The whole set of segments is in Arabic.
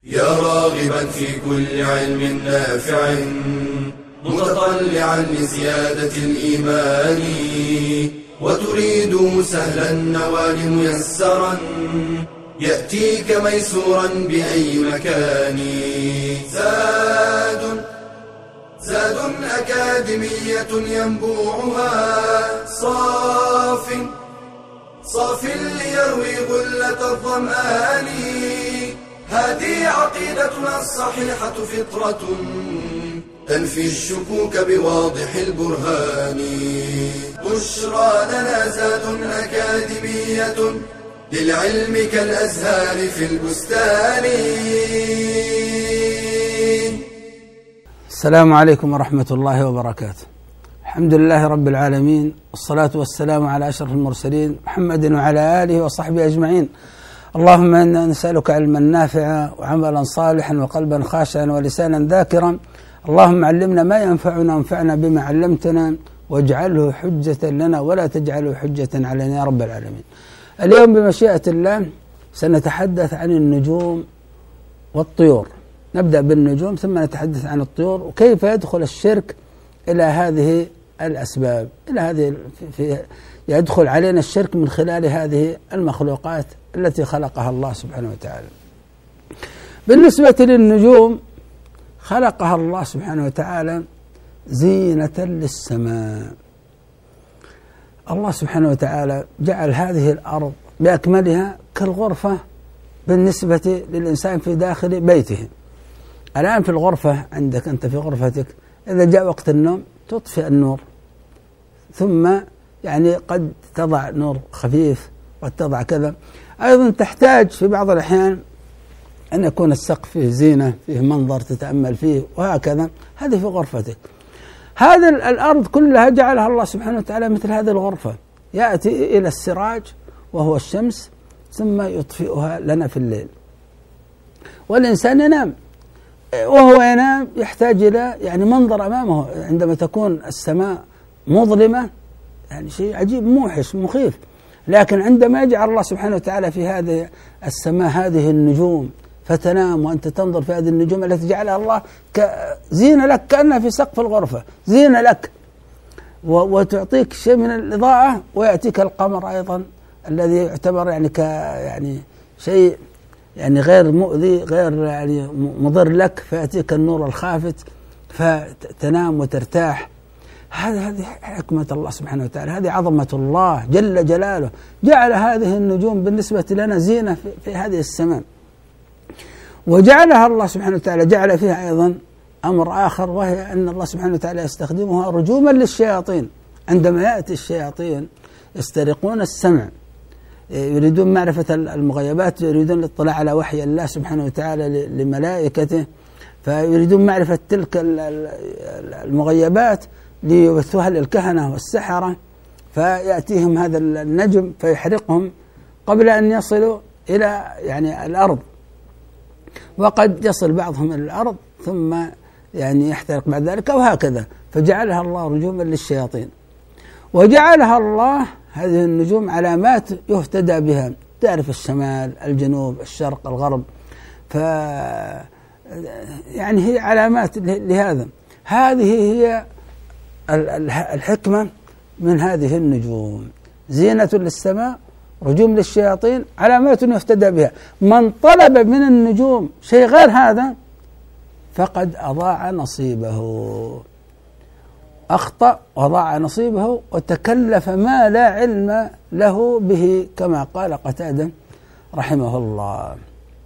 يا راغبا في كل علم نافع متطلعا لزيادة الإيمان وتريد سهلا النوال ميسرا يأتيك ميسورا بأي مكان. زاد أكاديمية ينبوعها صاف ليروي غلة الظمآن. هذه عقيدتنا الصحيحة فطرة تنفي الشكوك بواضح البرهان. بشرى لنا زاد أكاديمية للعلم كالأزهار في البستان. السلام عليكم ورحمة الله وبركاته. الحمد لله رب العالمين، والصلاة والسلام على أشرف المرسلين محمد وعلى آله وصحبه أجمعين. اللهم إنا نسألك علما نافعا وعملا صالحا وقلبا خاشعا ولسانا ذاكرا. اللهم علمنا ما ينفعنا وانفعنا بما علمتنا واجعله حجة لنا ولا تجعله حجة علينا يا رب العالمين. اليوم بمشيئة الله سنتحدث عن النجوم والطيور. نبدأ بالنجوم ثم نتحدث عن الطيور وكيف يدخل الشرك إلى هذه الأسباب، إلى هذه يدخل علينا الشرك من خلال هذه المخلوقات التي خلقها الله سبحانه وتعالى. بالنسبة للنجوم خلقها الله سبحانه وتعالى زينة للسماء. الله سبحانه وتعالى جعل هذه الأرض بأكملها كالغرفة بالنسبة للإنسان في داخل بيته. الآن في الغرفة عندك أنت في غرفتك، إذا جاء وقت النوم تطفئ النور، ثم يعني قد تضع نور خفيف قد تضع كذا. أيضا تحتاج في بعض الأحيان أن يكون السقف فيه زينة، فيه منظر تتأمل فيه وهكذا. هذه في غرفتك. هذه الأرض كلها جعلها الله سبحانه وتعالى مثل هذه الغرفة، يأتي إلى السراج وهو الشمس ثم يطفئها لنا في الليل. والإنسان ينام، وهو ينام يحتاج إلى يعني منظر أمامه. عندما تكون السماء مظلمة يعني شيء عجيب موحش مخيف، لكن عندما يجعل الله سبحانه وتعالى في هذه السماء هذه النجوم فتنام وأنت تنظر في هذه النجوم التي جعلها الله زينة لك، كأنها في سقف الغرفة زينة لك، وتعطيك شيء من الإضاءة. ويأتيك القمر أيضا الذي يعتبر يعني شيء يعني غير مؤذي، غير يعني مضر لك، فيأتيك النور الخافت فتنام وترتاح. هذه حكمة الله سبحانه وتعالى، هذه عظمة الله جل جلاله. جعل هذه النجوم بالنسبة لنا زينة في هذه السماء، وجعلها الله سبحانه وتعالى جعل فيها أيضا أمر آخر، وهي أن الله سبحانه وتعالى يستخدمها رجوما للشياطين. عندما يأتي الشياطين يسترقون السمع، يريدون معرفة المغيبات، يريدون الاطلاع على وحي الله سبحانه وتعالى لملائكته، فيريدون معرفة تلك المغيبات ليبثوها للكهنة والسحرة، فيأتيهم هذا النجم فيحرقهم قبل أن يصلوا إلى يعني الأرض، وقد يصل بعضهم إلى الأرض ثم يعني يحترق بعد ذلك وهكذا. فجعلها الله رجوما للشياطين، وجعلها الله هذه النجوم علامات يهتدى بها، تعرف الشمال الجنوب الشرق الغرب، يعني هي علامات لهذا. هذه هي الحكمة من هذه النجوم، زينة للسماء رجوم للشياطين علامات يهتدى بها. من طلب من النجوم شيء غير هذا فقد أضاع نصيبه، أخطأ وضاع نصيبه وتكلف ما لا علم له به، كما قال قتادة رحمه الله.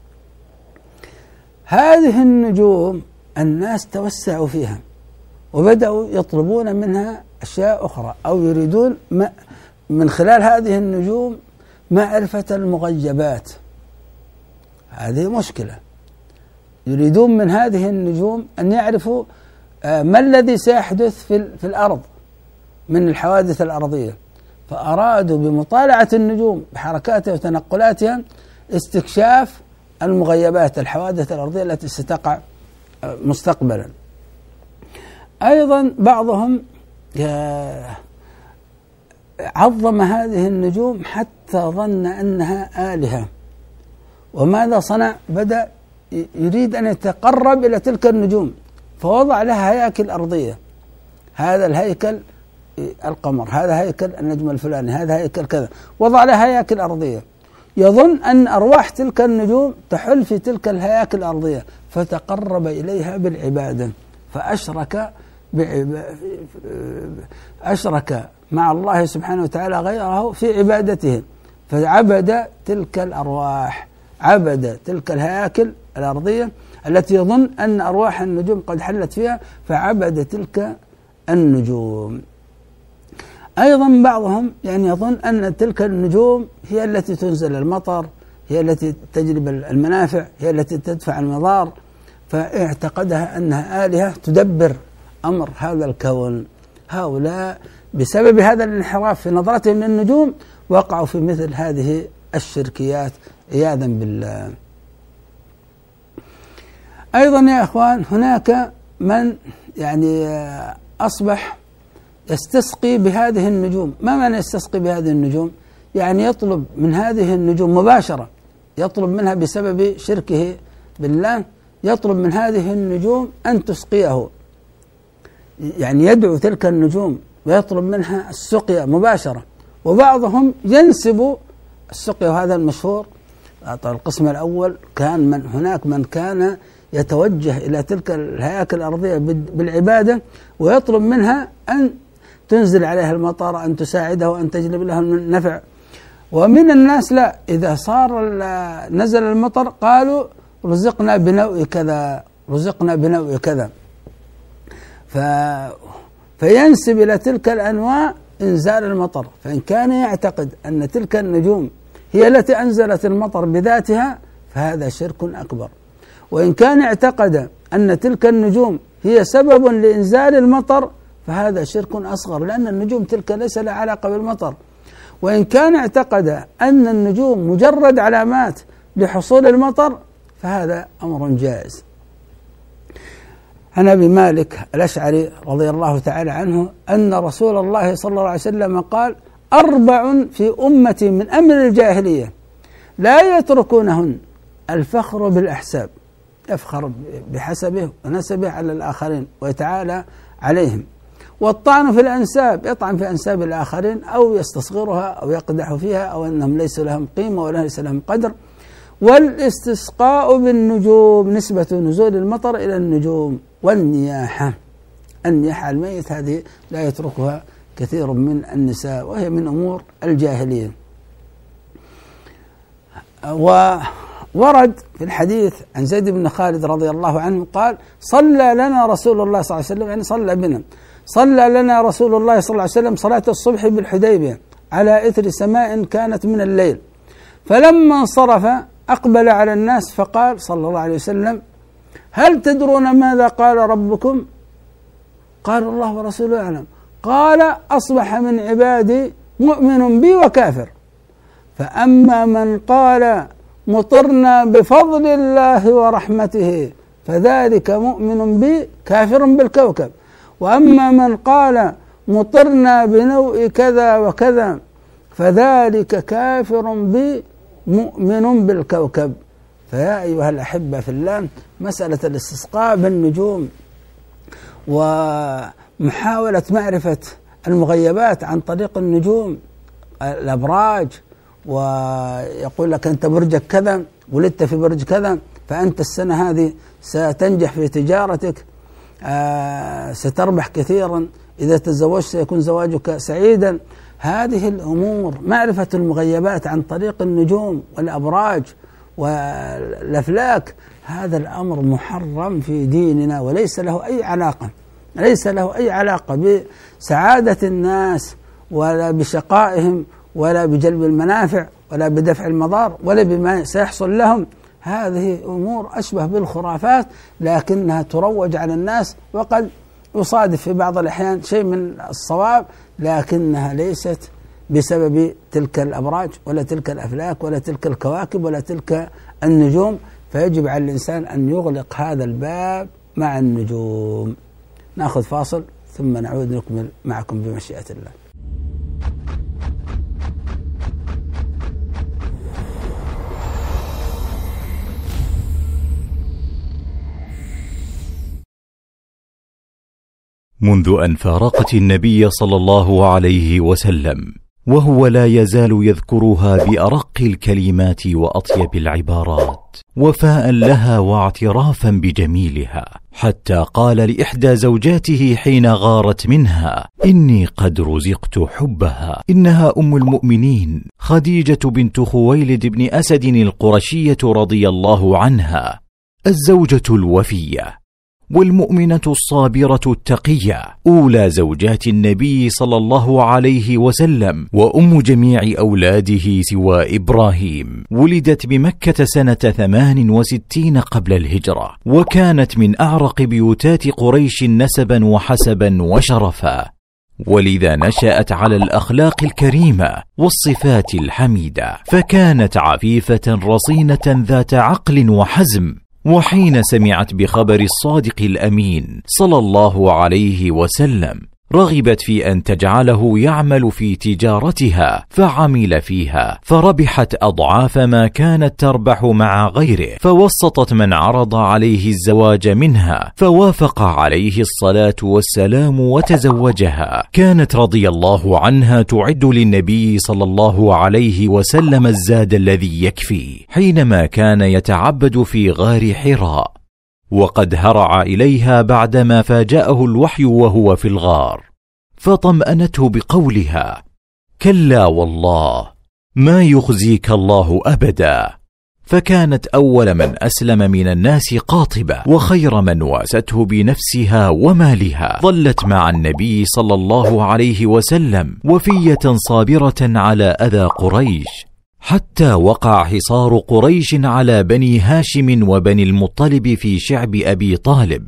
هذه النجوم الناس توسعوا فيها وبدأوا يطلبون منها أشياء أخرى، أو يريدون من خلال هذه النجوم معرفة المغيبات. هذه مشكلة. يريدون من هذه النجوم أن يعرفوا ما الذي سيحدث في الأرض من الحوادث الأرضية، فأرادوا بمطالعة النجوم بحركاتها وتنقلاتها استكشاف المغيبات، الحوادث الأرضية التي ستقع مستقبلا. أيضا بعضهم عظم هذه النجوم حتى ظن أنها آلهة. وماذا صنع؟ بدأ يريد أن يتقرب إلى تلك النجوم، فوضع لها هياكل أرضية. هذا الهيكل القمر، هذا هيكل النجم الفلاني، هذا هيكل كذا، وضع لها هياكل أرضية. يظن أن أرواح تلك النجوم تحل في تلك الهياكل الأرضية، فتقرب إليها بالعبادة، أشرك مع الله سبحانه وتعالى غيره في عبادته، فعبد تلك الأرواح، عبد تلك الهياكل الأرضية التي يظن أن أرواح النجوم قد حلت فيها، فعبد تلك النجوم. أيضا بعضهم يظن أن تلك النجوم هي التي تنزل المطر، هي التي تجلب المنافع، هي التي تدفع المضار، فاعتقدها أنها آلهة تدبر أمر هذا الكون. هؤلاء بسبب هذا الانحراف في نظرتهم للنجوم وقعوا في مثل هذه الشركيات عياذا بالله. أيضا يا إخوان هناك من أصبح يستسقي بهذه النجوم. ما معنى يستسقي بهذه النجوم؟ يطلب من هذه النجوم مباشرة، يطلب منها بسبب شركه بالله، يطلب من هذه النجوم أن تسقيه، يدعو تلك النجوم ويطلب منها السقيا مباشرة. وبعضهم ينسب السقيا، وهذا المشهور. القسم الأول كان هناك من كان يتوجه إلى تلك الهياكل الأرضية بالعبادة، ويطلب منها أن تنزل عليها المطر، أن تساعده وأن تجلب لها النفع. ومن الناس لا، إذا نزل المطر قالوا رزقنا بنوء كذا، رزقنا بنوء كذا، فينسب إلى تلك الأنواع إنزال المطر. فإن كان يعتقد أن تلك النجوم هي التي أنزلت المطر بذاتها فهذا شرك أكبر. وإن كان اعتقد أن تلك النجوم هي سبب لإنزال المطر فهذا شرك أصغر، لأن النجوم تلك ليس لها علاقة بالمطر. وإن كان اعتقد أن النجوم مجرد علامات لحصول المطر فهذا أمر جائز. عن أبي مالك الأشعري رضي الله تعالى عنه أن رسول الله صلى الله عليه وسلم قال: 4 في أمتي من أمر الجاهلية لا يتركونهن: الفخر بالأحساب، يفخر بحسبه ونسبه على الآخرين ويتعالى عليهم، والطعن في الأنساب، يطعن في أنساب الآخرين أو يستصغرها أو يقدح فيها أو أنهم ليس لهم قيمة ولا ليس لهم قدر، والاستسقاء بالنجوم، نسبة نزول المطر إلى النجوم، والنياحة، النياحة الميت هذه لا يتركها كثير من النساء وهي من أمور الجاهلية. وورد في الحديث عن زيد بن خالد رضي الله عنه قال: صلى لنا رسول الله صلى الله عليه وسلم، صلى بنا، صلى لنا رسول الله صلى الله عليه وسلم صلاة الصبح بالحديبية على إثر سماء كانت من الليل، فلما انصرف أقبل على الناس فقال صلى الله عليه وسلم: هل تدرون ماذا قال ربكم؟ قال: الله ورسوله أعلم. قال: أصبح من عبادي مؤمن بي وكافر، فأما من قال مطرنا بفضل الله ورحمته فذلك مؤمن بي كافر بالكوكب، وأما من قال مطرنا بنوء كذا وكذا فذلك كافر بي مؤمن بالكوكب. فيا أيها الأحبة في الله، مسألة الاستسقاء بالنجوم ومحاولة معرفة المغيبات عن طريق النجوم، الأبراج، ويقول لك أنت برجك كذا، ولدت في برج كذا، فأنت السنة هذه ستنجح في تجارتك، ستربح كثيرا، إذا تزوجت سيكون زواجك سعيدا. هذه الأمور، معرفة المغيبات عن طريق النجوم والأبراج والأفلاك، هذا الأمر محرم في ديننا، وليس له أي علاقة، ليس له أي علاقة بسعادة الناس ولا بشقائهم ولا بجلب المنافع ولا بدفع المضار ولا بما سيحصل لهم. هذه أمور أشبه بالخرافات، لكنها تروج على الناس، وقد يصادف في بعض الأحيان شيء من الصواب، لكنها ليست بسبب تلك الأبراج ولا تلك الأفلاك ولا تلك الكواكب ولا تلك النجوم. فيجب على الإنسان أن يغلق هذا الباب مع النجوم. نأخذ فاصل ثم نعود نكمل معكم بمشيئة الله. منذ أن فارقت النبي صلى الله عليه وسلم وهو لا يزال يذكرها بأرق الكلمات وأطيب العبارات وفاء لها واعترافا بجميلها، حتى قال لإحدى زوجاته حين غارت منها: إني قد رزقت حبها، إنها أم المؤمنين خديجة بنت خويلد بن أسد القرشية رضي الله عنها، الزوجة الوفية والمؤمنة الصابرة التقية، أولى زوجات النبي صلى الله عليه وسلم، وأم جميع أولاده سوى إبراهيم. ولدت بمكة سنة 68 قبل الهجرة، وكانت من أعرق بيوتات قريش نسبا وحسبا وشرفا، ولذا نشأت على الأخلاق الكريمة والصفات الحميدة، فكانت عفيفة رصينة ذات عقل وحزم. وحين سمعت بخبر الصادق الأمين صلى الله عليه وسلم رغبت في أن تجعله يعمل في تجارتها، فعمل فيها فربحت أضعاف ما كانت تربح مع غيره، فوسطت من عرض عليه الزواج منها، فوافق عليه الصلاة والسلام وتزوجها. كانت رضي الله عنها تعد للنبي صلى الله عليه وسلم الزاد الذي يكفي حينما كان يتعبد في غار حراء، وقد هرع إليها بعدما فاجأه الوحي وهو في الغار، فطمأنته بقولها: كلا والله ما يخزيك الله أبدا. فكانت أول من أسلم من الناس قاطبة، وخير من واسته بنفسها ومالها. ظلت مع النبي صلى الله عليه وسلم وفية صابرة على أذى قريش، حتى وقع حصار قريش على بني هاشم وبني المطلب في شعب أبي طالب،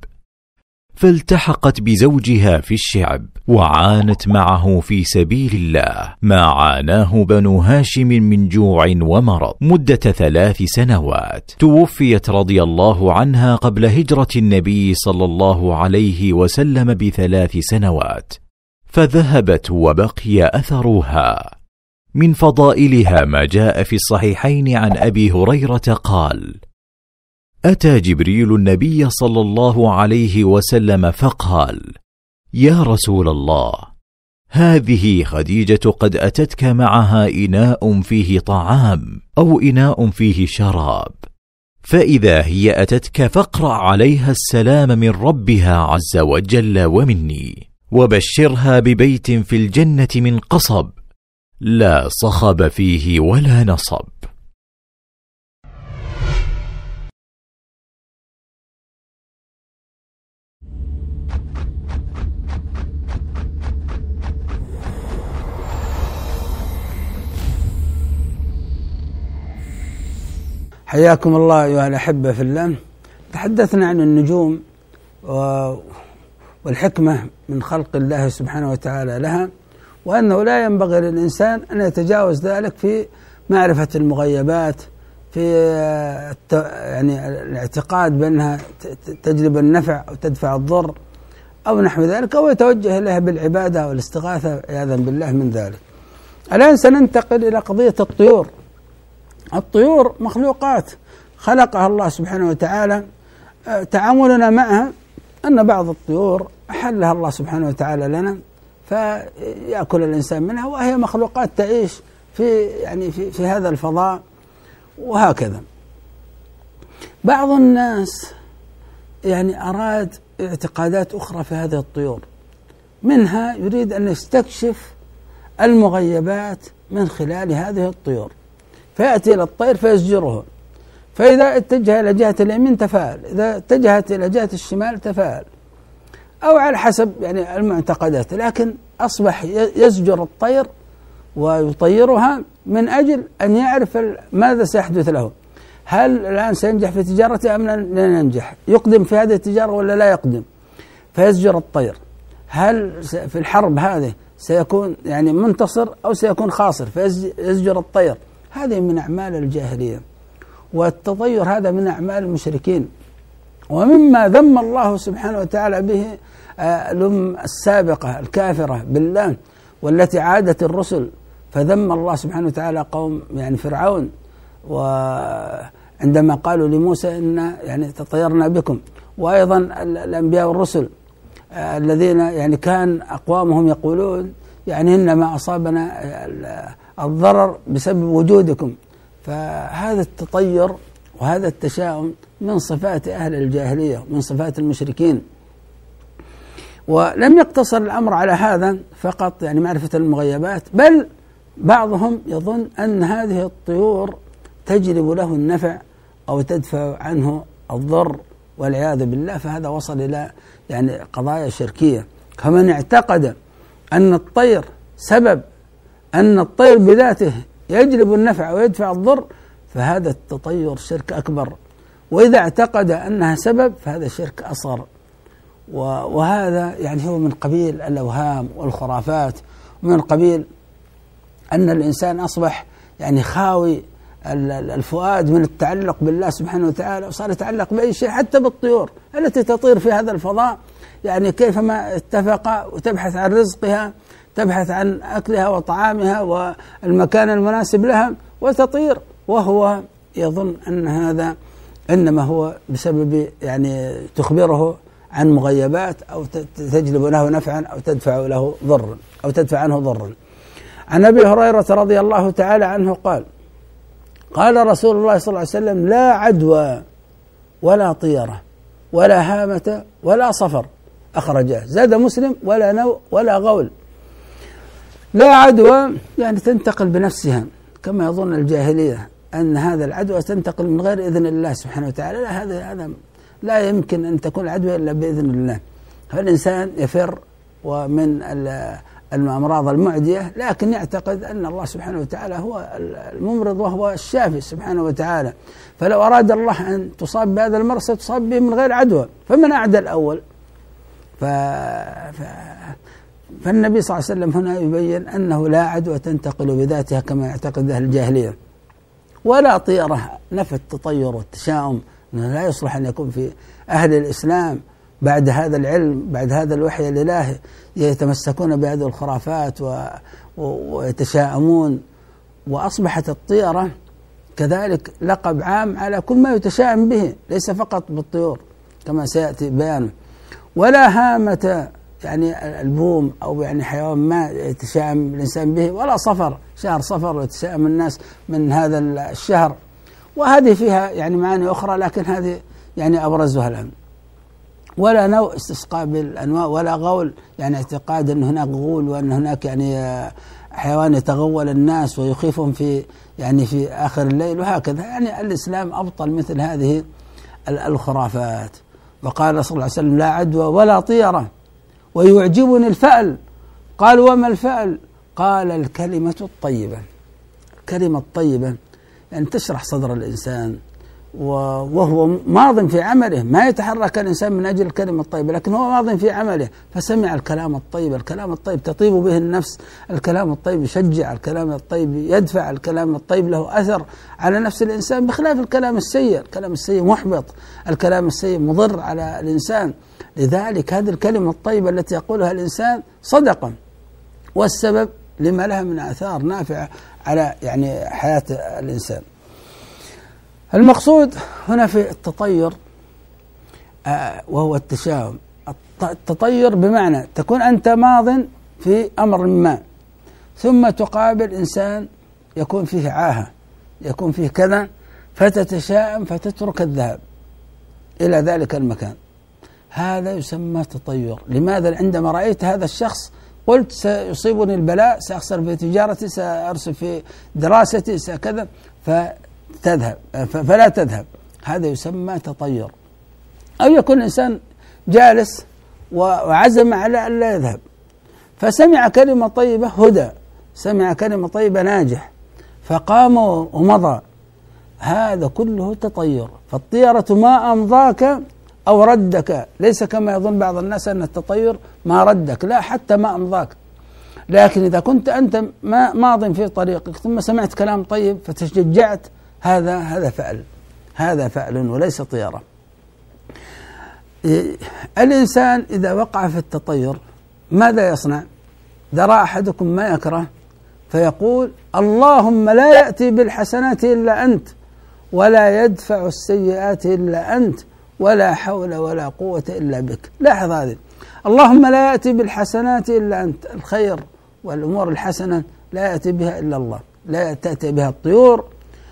فالتحقت بزوجها في الشعب وعانت معه في سبيل الله ما عاناه بنو هاشم من جوع ومرض مدة 3 سنوات. توفيت رضي الله عنها قبل هجرة النبي صلى الله عليه وسلم ب3 سنوات، فذهبت وبقي أثرها. من فضائلها ما جاء في الصحيحين عن أبي هريرة قال: أتى جبريل النبي صلى الله عليه وسلم فقال: يا رسول الله، هذه خديجة قد أتتك معها إناء فيه طعام أو إناء فيه شراب، فإذا هي أتتك فاقرأ عليها السلام من ربها عز وجل ومني، وبشرها ببيت في الجنة من قصب لا صخب فيه ولا نصب. حياكم الله أيها الأحبة في الله. تحدثنا عن النجوم والحكمة من خلق الله سبحانه وتعالى لها، وأنه لا ينبغي للإنسان أن يتجاوز ذلك في معرفة المغيبات، في يعني الاعتقاد بأنها تجلب النفع أو تدفع الضر أو نحو ذلك، أو يتوجه إليها بالعبادة والاستغاثة عياذا بالله من ذلك. الآن سننتقل إلى قضية الطيور. الطيور مخلوقات خلقها الله سبحانه وتعالى. تعاملنا معها أن بعض الطيور أحلها الله سبحانه وتعالى لنا فيأكل الإنسان منها، وهي مخلوقات تعيش في هذا الفضاء وهكذا. بعض الناس أراد اعتقادات أخرى في هذه الطيور، منها يريد أن يستكشف المغيبات من خلال هذه الطيور، فيأتي إلى الطير فيزجره، فإذا اتجه إلى جهة اليمين تفاءل، إذا اتجهت إلى جهة الشمال تفاءل، أو على حسب المعتقدات، لكن أصبح يزجر الطير ويطيرها من أجل أن يعرف ماذا سيحدث له. هل الآن سينجح في تجارته أم لن ينجح؟ يقدم في هذه التجارة ولا لا يقدم؟ فيزجر الطير. هل في الحرب هذه سيكون منتصر أو سيكون خاسر؟ فيزجر الطير. هذه من أعمال الجاهلية، والتطير هذا من أعمال المشركين، ومما ذم الله سبحانه وتعالى به الأمم السابقة الكافرة بالله والتي عادت الرسل، فذم الله سبحانه وتعالى قوم فرعون، وعندما قالوا لموسى إن تطيرنا بكم، وأيضا الأنبياء والرسل الذين يعني كان أقوامهم يقولون يعني إنما أصابنا الضرر بسبب وجودكم. فهذا التطير وهذا التشاؤم من صفات أهل الجاهلية، من صفات المشركين. ولم يقتصر الأمر على هذا فقط، يعني معرفة المغيبات، بل بعضهم يظن أن هذه الطيور تجلب له النفع أو تدفع عنه الضر والعياذ بالله. فهذا وصل إلى يعني قضايا شركية. فمن اعتقد أن الطير سبب، أن الطير بذاته يجلب النفع ويدفع الضر، فهذا التطير شرك أكبر. وإذا اعتقد أنها سبب فهذا شرك أصغر. وهذا يعني هو من قبيل الأوهام والخرافات، ومن قبيل أن الإنسان أصبح يعني خاوي الفؤاد من التعلق بالله سبحانه وتعالى، وصار يتعلق بأي شيء حتى بالطيور التي تطير في هذا الفضاء، يعني كيفما اتفق وتبحث عن رزقها، تبحث عن أكلها وطعامها والمكان المناسب لها وتطير، وهو يظن أن هذا إنما هو بسبب يعني تخبره عن مغيبات أو تجلب له نفعا أو تدفع له ضرا أو تدفع عنه ضرا. عن أبي هريرة رضي الله تعالى عنه قال: قال رسول الله صلى الله عليه وسلم: لا عدوى ولا طيرة ولا هامة ولا صفر. أخرجاه. زاد مسلم: ولا نوء ولا غول. لا عدوى يعني تنتقل بنفسها كما يظن الجاهلية أن هذا العدوى تنتقل من غير إذن الله سبحانه وتعالى. لا، هذا لا يمكن أن تكون العدوى إلا بإذن الله. فالإنسان يفر ومن الأمراض المعدية، لكن يعتقد أن الله سبحانه وتعالى هو الممرض وهو الشافي سبحانه وتعالى. فلو أراد الله أن تصاب بهذا المرض ستصاب به من غير عدوى، فمن أعدى الأول؟ فالنبي صلى الله عليه وسلم هنا يبين أنه لا عدوى تنتقل بذاتها كما يعتقد أهل الجاهلية، ولا طيرة. نفى التطير والتشاؤم، أنه لا يصلح أن يكون في أهل الإسلام بعد هذا العلم، بعد هذا الوحي الإلهي، يتمسكون بهذه الخرافات ويتشاءمون. وأصبحت الطيرة كذلك لقب عام على كل ما يتشاءم به، ليس فقط بالطيور كما سيأتي بيانه. ولا هامة يعني البوم أو يعني حيوان ما يتشاءم الإنسان به، ولا صفر، شهر صفر ويتشاءم الناس من هذا الشهر. وهذه فيها يعني معاني أخرى، لكن هذه يعني أبرزها الآن. ولا نوء، استسقاء بالأنواء. ولا غول يعني اعتقاد أن هناك غول وأن هناك يعني حيوان يتغول الناس ويخيفهم في يعني في آخر الليل وهكذا. يعني الإسلام أبطل مثل هذه الخرافات. وقال صلى الله عليه وسلم: لا عدوى ولا طيرة ويعجبني الفأل. قال: وما الفأل؟ قال: الكلمة الطيبة. الكلمة الطيبة يعني تشرح صدر الإنسان وهو ماض في عمله، ما يتحرك الإنسان من أجل الكلمة الطيبة، لكن هو ماض في عمله فسمع الكلام الطيب. الكلام الطيب تطيب به النفس، الكلام الطيب يشجع، الكلام الطيب يدفع، الكلام الطيب له أثر على نفس الإنسان، بخلاف الكلام السيء. الكلام السيء محبط، الكلام السيء مضر على الإنسان. لذلك هذه الكلمة الطيبة التي يقولها الإنسان صدقة، والسبب لما لها من آثار نافعة على يعني حياة الإنسان. المقصود هنا في التطير وهو التشاؤم. التطير بمعنى تكون أنت ماض في أمر ما، ثم تقابل إنسان يكون فيه عاهة، يكون فيه كذا، فتتشاءم فتترك الذهاب إلى ذلك المكان. هذا يسمى تطير. لماذا؟ عندما رأيت هذا الشخص قلت سيصيبني البلاء، سأخسر في تجارتي، سأرسل في دراستي، سكذا، فتذهب فلا تذهب. هذا يسمى تطير. أو يكون إنسان جالس وعزم على أن لا يذهب، فسمع كلمة طيبة هدى، سمع كلمة طيبة ناجح، فقام ومضى. هذا كله تطير. فالطيرة ما أمضاك أو ردك، ليس كما يظن بعض الناس أن التطير ما ردك، لا، حتى ما أمضاك. لكن إذا كنت أنت ماض في طريقك ثم سمعت كلام طيب فتشجعت، هذا فعل، هذا فعل وليس طيرة. الإنسان إذا وقع في التطير ماذا يصنع؟ درى أحدكم ما يكره فيقول: اللهم لا يأتي بالحسنات إلا أنت، ولا يدفع السيئات إلا أنت، ولا حول ولا قوة إلا بك. لاحظ هذه، اللهم لا يأتي بالحسنات إلا أنت، الخير والأمور الحسنة لا يأتي بها إلا الله، لا تأتي بها الطيور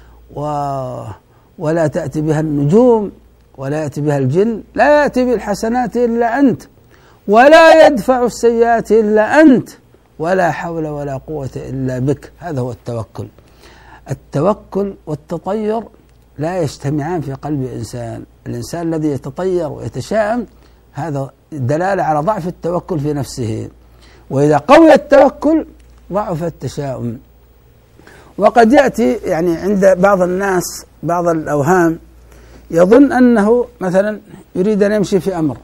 ولا تأتي بها النجوم ولا يأتي بها الجن، لا يأتي بالحسنات إلا أنت، ولا يدفع السيئات إلا أنت، ولا حول ولا قوة إلا بك. هذا هو التوكل. التوكل والتطير لا يجتمعان في قلب إنسان. الإنسان الذي يتطير ويتشائم هذا دلالة على ضعف التوكل في نفسه، وإذا قوي التوكل ضعف التشاؤم. وقد يأتي يعني عند بعض الناس بعض الأوهام، يظن أنه مثلا يريد أن يمشي في أمر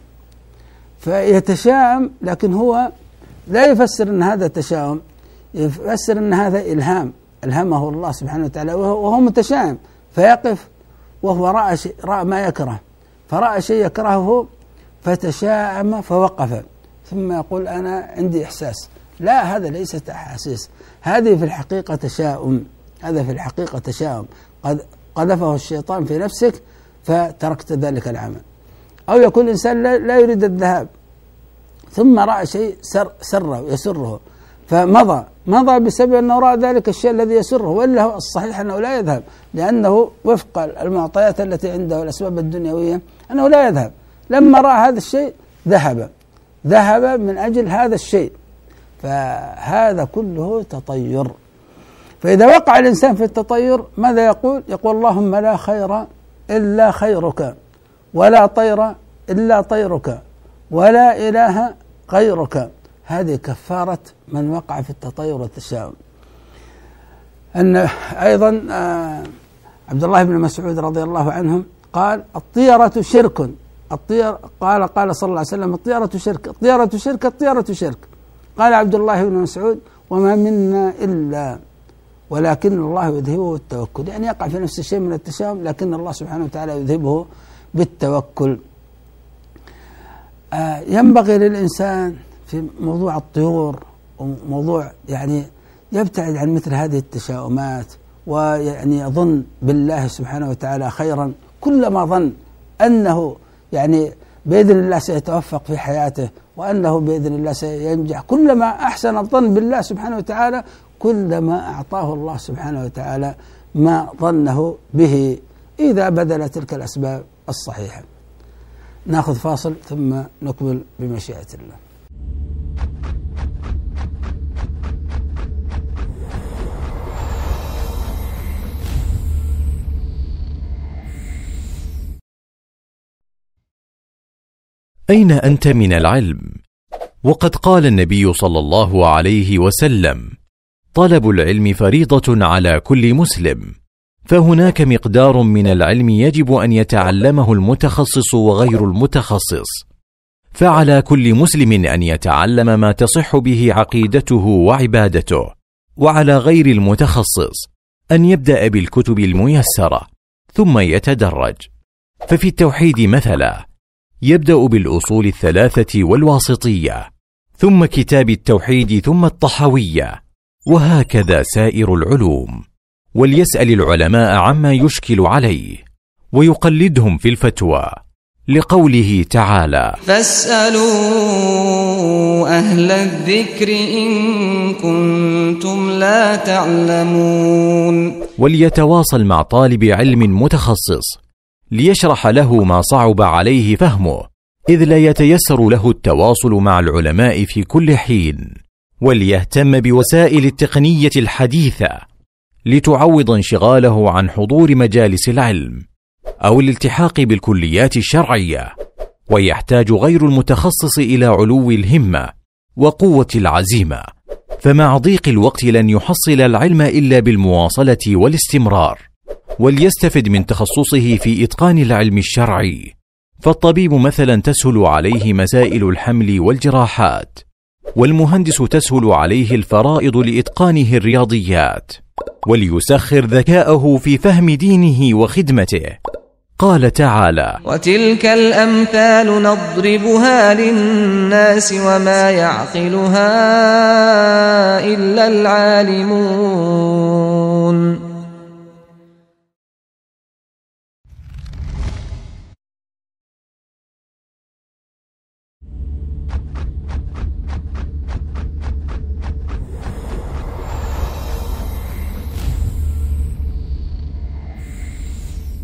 فيتشاءم، لكن هو لا يفسر أن هذا تشاؤم، يفسر أن هذا إلهام ألهمه الله سبحانه وتعالى، وهو متشائم فيقف وهو رأى ما يكره، فرأى شيء يكرهه فتشاءم فوقف، ثم يقول أنا عندي إحساس. لا، هذا ليست أحاسيس، هذه في الحقيقة تشاؤم، هذا في الحقيقة تشاؤم قد قذفه الشيطان في نفسك فتركت ذلك العمل. أو يكون إنسان لا يريد الذهاب ثم رأى شيء سره يسره فمضى بسبب أنه رأى ذلك الشيء الذي يسره، وإلا الصحيح أنه لا يذهب، لأنه وفق المعطيات التي عنده والأسباب الدنيوية أنه لا يذهب. لما رأى هذا الشيء ذهب من أجل هذا الشيء، فهذا كله تطير. فإذا وقع الإنسان في التطير ماذا يقول؟ يقول اللهم لا خير إلا خيرك، ولا طير إلا طيرك، ولا إله غيرك. هذه كفارة من وقع في التطير والتشاؤم. أن أيضا عبد الله بن مسعود رضي الله عنه قال الطيرة شرك، قال صلى الله عليه وسلم الطيرة شرك، الطيرة شرك، الطيرة شرك. قال عبد الله بن مسعود وما منا إلا ولكن الله يذهبه التوكل، يعني يقع في نفس الشيء من التشاؤم لكن الله سبحانه وتعالى يذهبه بالتوكل. ينبغي للإنسان في موضوع الطيور وموضوع يعني يبتعد عن مثل هذه التشاؤمات، ويعني يظن بالله سبحانه وتعالى خيرا، كلما ظن أنه يعني بإذن الله سيتوفق في حياته وأنه بإذن الله سينجح، كلما أحسن الظن بالله سبحانه وتعالى كلما أعطاه الله سبحانه وتعالى ما ظنه به إذا بذل تلك الأسباب الصحيحة. نأخذ فاصل ثم نكمل بمشيئة الله. أين أنت من العلم؟ وقد قال النبي صلى الله عليه وسلم طلب العلم فريضة على كل مسلم، فهناك مقدار من العلم يجب أن يتعلمه المتخصص وغير المتخصص، فعلى كل مسلم أن يتعلم ما تصح به عقيدته وعبادته، وعلى غير المتخصص أن يبدأ بالكتب الميسرة ثم يتدرج. ففي التوحيد مثلا يبدأ بالأصول الثلاثة والواسطية، ثم كتاب التوحيد، ثم الطحوية، وهكذا سائر العلوم. وليسأل العلماء عما يشكل عليه ويقلدهم في الفتوى، لقوله تعالى فاسألوا أهل الذكر إن كنتم لا تعلمون. وليتواصل مع طالب علم متخصص ليشرح له ما صعب عليه فهمه، إذ لا يتيسر له التواصل مع العلماء في كل حين. وليهتم بوسائل التقنية الحديثة لتعوض انشغاله عن حضور مجالس العلم أو الالتحاق بالكليات الشرعية. ويحتاج غير المتخصص إلى علو الهمة وقوة العزيمة، فمع ضيق الوقت لن يحصل العلم إلا بالمواصلة والاستمرار. وليستفد من تخصصه في إتقان العلم الشرعي، فالطبيب مثلا تسهل عليه مسائل الحمل والجراحات، والمهندس تسهل عليه الفرائض لإتقانه الرياضيات. وليسخر ذكاءه في فهم دينه وخدمته. قال تعالى وتلك الأمثال نضربها للناس وما يعقلها إلا العالمون.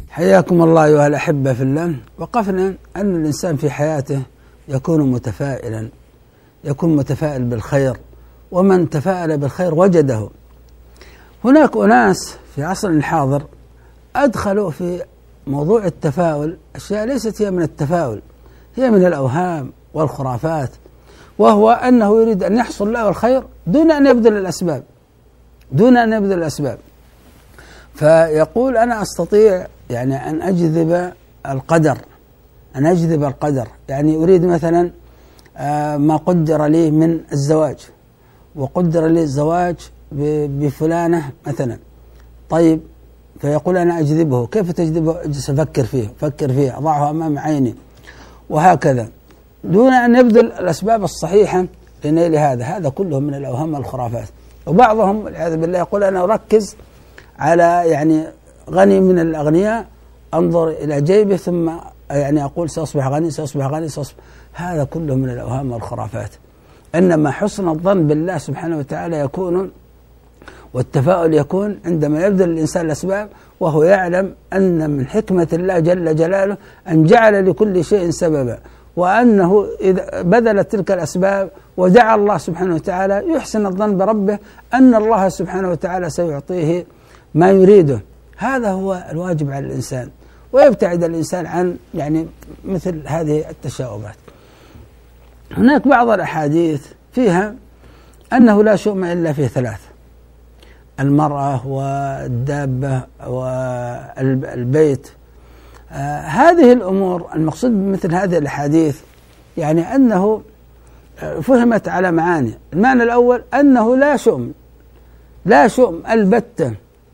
حياكم الله أيها الأحبة في الله. وقفنا أن الإنسان في حياته يكون متفائلا، يكون متفائل بالخير، ومن تفاءل بالخير وجده. هناك أناس في عصرنا الحاضر أدخلوا في موضوع التفاؤل أشياء ليست هي من التفاؤل، هي من الأوهام والخرافات، وهو أنه يريد أن يحصل له الخير دون أن يبذل الأسباب، دون أن يبذل الأسباب. فيقول أنا أستطيع يعني أن أجذب القدر، أن أجذب القدر، يعني أريد مثلا ما قدر لي من الزواج، وقدر لي الزواج بفلانة مثلا، طيب فيقول أنا أجذبه. كيف تجذبه؟ أجلس أفكر فيه أضعه أمام عيني، وهكذا دون أن يبذل الأسباب الصحيحة لنيل هذا كله من الأوهام والخرافات. وبعضهم والعياذ بالله يقول أنا أركز على يعني غني من الأغنياء، أنظر إلى جيبه ثم يعني أقول سأصبح غني سأصبح غني سأصبح. هذا كله من الأوهام والخرافات. إنما حسن الظن بالله سبحانه وتعالى يكون، والتفاؤل يكون عندما يبذل الإنسان الأسباب وهو يعلم أن من حكمة الله جل جلاله أن جعل لكل شيء سببا، وأنه إذا بذلت تلك الأسباب ودعا الله سبحانه وتعالى يحسن الظن بربه أن الله سبحانه وتعالى سيعطيه ما يريده. هذا هو الواجب على الإنسان، ويبتعد الإنسان عن يعني مثل هذه التشاؤمات. هناك بعض الأحاديث فيها أنه لا شؤم إلا في ثلاث: المرأة والدابة والبيت. هذه الأمور المقصود بمثل هذه الأحاديث يعني أنه فهمت على معاني. المعنى الأول أنه لا شؤم البتة،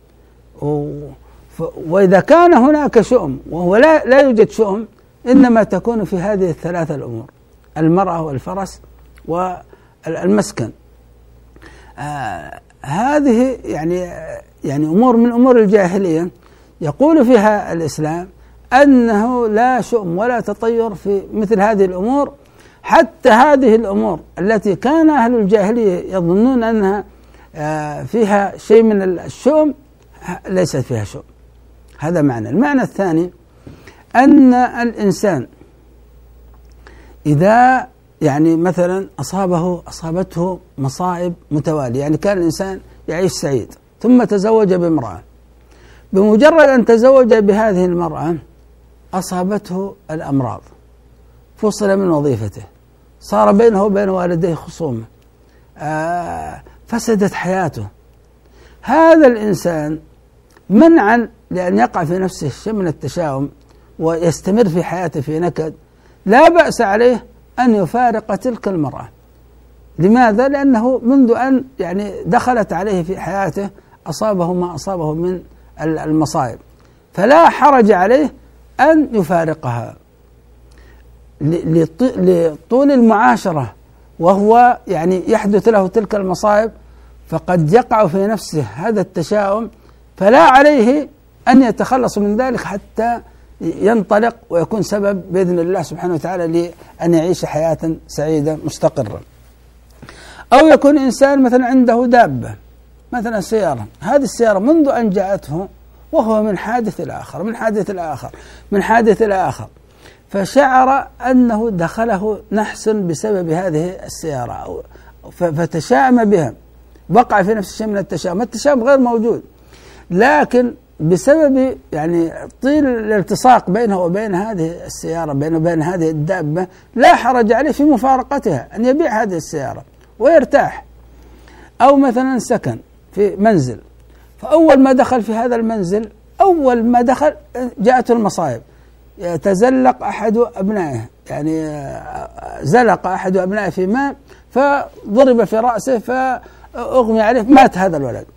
وإذا كان هناك شؤم وهو لا يوجد شؤم إنما تكون في هذه الثلاثة الأمور: المرأة والفرس والمسكن. هذه يعني أمور من أمور الجاهلية يقول فيها الإسلام أنه لا شؤم ولا تطير في مثل هذه الأمور. حتى هذه الأمور التي كان أهل الجاهلية يظنون أنها فيها شيء من الشؤم ليست فيها شؤم. هذا معنى. المعنى الثاني أن الإنسان إذا يعني مثلا أصابته مصائب متوالية، يعني كان الإنسان يعيش سعيد ثم تزوج بامرأة، بمجرد أن تزوج بهذه المرأة أصابته الأمراض، فصل من وظيفته، صار بينه وبين والديه خصومة، فسدت حياته. هذا الإنسان منعا لأن يقع في نفسه شيء من التشاؤم ويستمر في حياته في نكد، لا بأس عليه أن يفارق تلك المرأة. لماذا؟ لأنه منذ أن يعني دخلت عليه في حياته أصابه ما أصابه من المصائب، فلا حرج عليه أن يفارقها لطول المعاشرة، وهو يعني يحدث له تلك المصائب، فقد يقع في نفسه هذا التشاؤم، فلا عليه أن يتخلص من ذلك حتى ينطلق ويكون سبب بإذن الله سبحانه وتعالى لأن يعيش حياة سعيدة مستقرة. أو يكون إنسان مثلا عنده دابة مثلا سيارة، هذه السيارة منذ أن جاءته وهو من حادث إلى آخر، من حادث إلى آخر، من حادث إلى آخر، فشعر أنه دخله نحس بسبب هذه السيارة فتشاءم بها، وقع في نفس الشيء من التشاؤم. التشاؤم غير موجود، لكن بسبب يعني طيل الالتصاق بينه وبين هذه السيارة، بينه وبين هذه الدابة، لا حرج عليه في مفارقتها، أن يبيع هذه السيارة ويرتاح. أو مثلا سكن في منزل، فأول ما دخل في هذا المنزل، أول ما دخل جاءته المصائب، يتزلق أحد أبنائه، يعني زلق أحد أبنائه في ماء فضرب في رأسه فأغمي عليه، مات هذا الولد.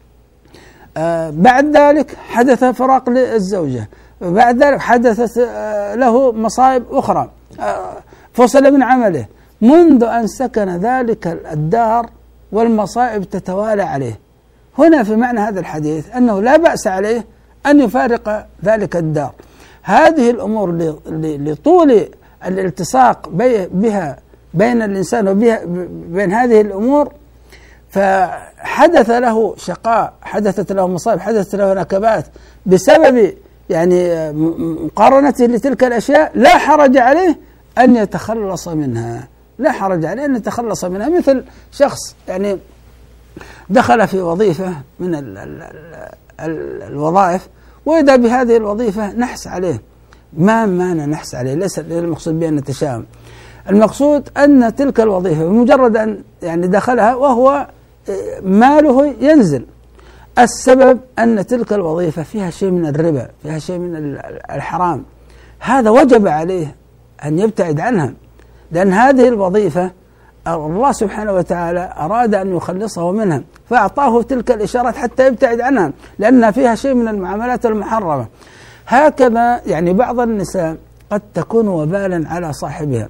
بعد ذلك حدث فراق للزوجة، بعد ذلك حدثت له مصائب أخرى، فصل من عمله. منذ أن سكن ذلك الدار والمصائب تتوالى عليه. هنا في معنى هذا الحديث أنه لا بأس عليه أن يفارق ذلك الدار. هذه الأمور لطول الالتصاق بها بين الإنسان وبين هذه الأمور، فحدث له شقاء، حدثت له مصائب، حدثت له نكبات بسبب يعني مقارنته لتلك الأشياء لا حرج عليه أن يتخلص منها، لا حرج عليه أن يتخلص منها. مثل شخص يعني دخل في وظيفة من الوظائف وإذا بهذه الوظيفة نحس عليه. ما معنى نحس عليه؟ ليس المقصود بأن نتشاءم، المقصود أن تلك الوظيفة بمجرد أن يعني دخلها وهو ماله ينزل. السبب أن تلك الوظيفة فيها شيء من الربا، فيها شيء من الحرام، هذا وجب عليه أن يبتعد عنها، لأن هذه الوظيفة الله سبحانه وتعالى أراد أن يخلصه منها فأعطاه تلك الإشارات حتى يبتعد عنها، لأنها فيها شيء من المعاملات المحرمة. هكذا يعني بعض النساء قد تكون وبالا على صاحبها،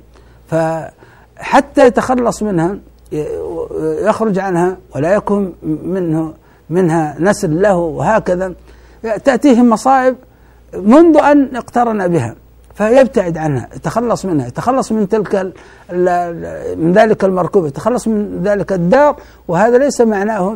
فحتى يتخلص منها يخرج عنها ولا يكون منها نسل له، وهكذا تأتيه مصائب منذ أن اقترن بها فيبتعد عنها، يتخلص منها، يتخلص من من ذلك المركوب، يتخلص من ذلك الدار. وهذا ليس معناه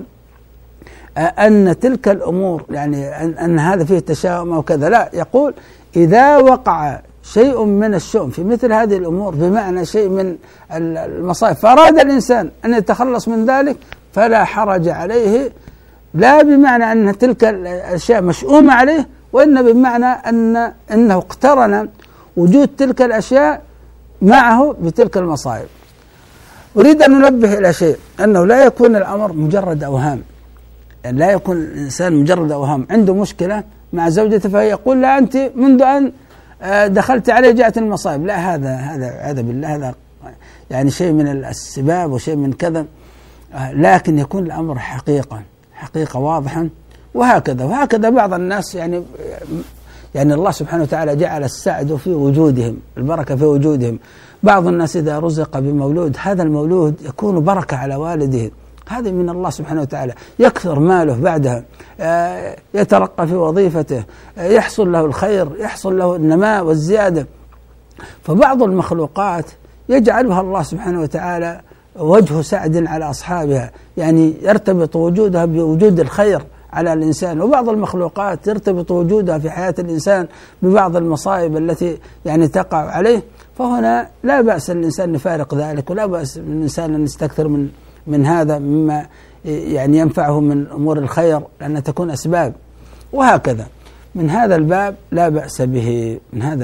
أن تلك الأمور يعني أن هذا فيه تشاؤم أو كذا، لا، يقول إذا وقع شيء من الشؤم في مثل هذه الأمور بمعنى شيء من المصائب فأراد الإنسان أن يتخلص من ذلك فلا حرج عليه، لا بمعنى أن تلك الأشياء مشؤومة عليه، وإن بمعنى أنه اقترن وجود تلك الأشياء معه بتلك المصائب. أريد أن ننبه إلى شيء، أنه لا يكون الأمر مجرد أوهام، يعني لا يكون الإنسان مجرد أوهام، عنده مشكلة مع زوجته فيقول لا أنت منذ أن دخلت عليه جاءت المصائب، لا، هذا بالله هذا يعني شيء من السباب وشيء من كذا، لكن يكون الأمر حقيقة واضحة. وهكذا بعض الناس يعني الله سبحانه وتعالى جعل السعد في وجودهم، البركة في وجودهم. بعض الناس إذا رزق بمولود هذا المولود يكون بركة على والده، هذا من الله سبحانه وتعالى، يكثر ماله بعدها، يترقى في وظيفته، يحصل له الخير، يحصل له النماء والزيادة. فبعض المخلوقات يجعلها الله سبحانه وتعالى وجه سعد على أصحابها، يعني يرتبط وجودها بوجود الخير على الإنسان، وبعض المخلوقات يرتبط وجودها في حياة الإنسان ببعض المصائب التي يعني تقع عليه. فهنا لا بأس الإنسان يفارق ذلك، ولا بأس الإنسان أن يستكثر من هذا مما يعني ينفعه من أمور الخير، لأن تكون أسباب. وهكذا من هذا الباب لا بأس به،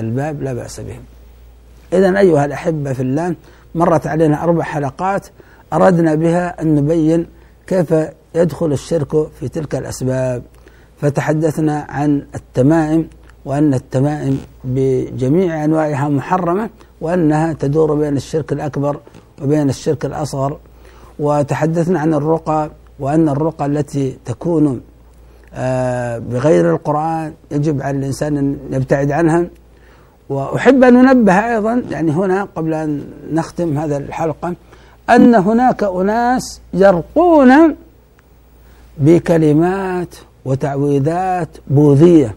إذن أيها الأحبة في الله، مرت علينا 4 حلقات أردنا بها أن نبين كيف يدخل الشرك في تلك الأسباب. فتحدثنا عن التمائم، وأن التمائم بجميع أنواعها محرمة، وأنها تدور بين الشرك الأكبر وبين الشرك الأصغر. وتحدثنا عن الرقى، وأن الرقى التي تكون بغير القرآن يجب على الإنسان أن يبتعد عنها. وأحب أن ننبه أيضا يعني هنا قبل أن نختم هذا الحلقة أن هناك أناس يرقون بكلمات وتعويذات بوذية،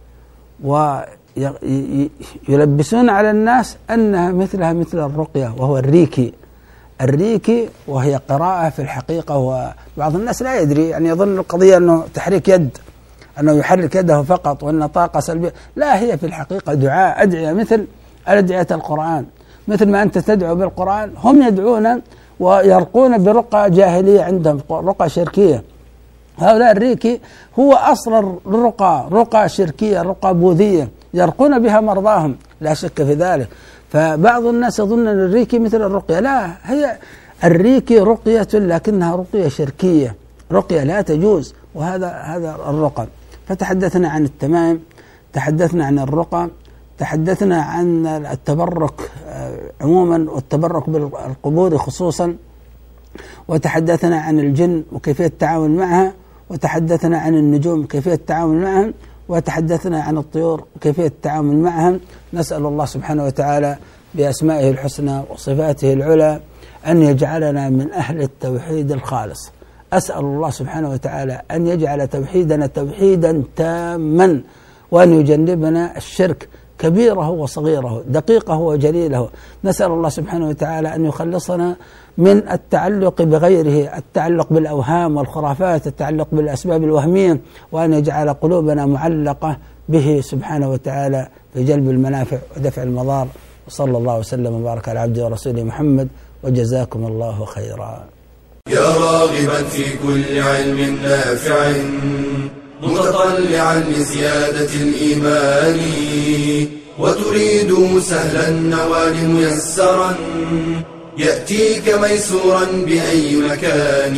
ويلبسون على الناس أنها مثلها مثل الرقية، وهو الريكي، وهي قراءة في الحقيقة. وبعض الناس لا يدري، يعني يظن القضية أنه تحريك يد، أنه يحرك يده فقط، وأن طاقة سلبية، لا، هي في الحقيقة دعاء، أدعية مثل أدعية القرآن، مثل ما أنت تدعو بالقرآن هم يدعون ويرقون برقى جاهلية، عندهم رقى شركية. هؤلاء الريكي هو أصل الرقى، رقى شركية، رقى بوذية، يرقون بها مرضاهم، لا شك في ذلك. فبعض الناس يظن أن الريكي مثل الرقية، لا، هي الريكي رقية لكنها رقية شركية، رقية لا تجوز، وهذا الرقى. فتحدثنا عن التمائم، تحدثنا عن الرقى، تحدثنا عن التبرك عموما والتبرك بالقبور خصوصا، وتحدثنا عن الجن وكيفية التعامل معها، وتحدثنا عن النجوم كيفية التعامل معها، وتحدثنا عن الطيور وكيفية التعامل معها. نسأل الله سبحانه وتعالى بأسمائه الحسنى وصفاته العلى أن يجعلنا من أهل التوحيد الخالص. أسأل الله سبحانه وتعالى أن يجعل توحيدنا توحيدا تاما، وأن يجنبنا الشرك كبيره وصغيره، دقيقه وجليله. نسأل الله سبحانه وتعالى أن يخلصنا من التعلق بغيره، التعلق بالأوهام والخرافات، التعلق بالأسباب الوهمية، وأن يجعل قلوبنا معلقة به سبحانه وتعالى في جلب المنافع ودفع المضار. وصلى الله وسلم وبارك على عبده ورسوله محمد، وجزاكم الله خيرا. يا راغبا في كل علم نافع متطلعا لزيادة الإيمان، وتريد سهلا النوال ميسرا يأتيك ميسورا بأي مكان.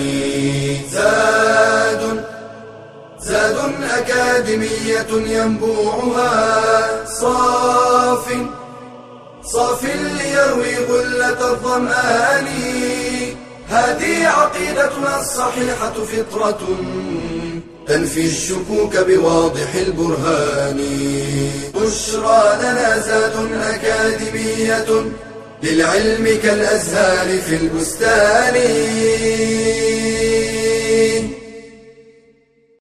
زاد أكاديمية ينبوعها صاف ليروي غلة الظمآن. هذه عقيدتنا الصحيحة فطرة تنفي الشكوك بواضح البرهان. بشرى لنا زاد أكاديمية للعلم كالأزهار في البستان.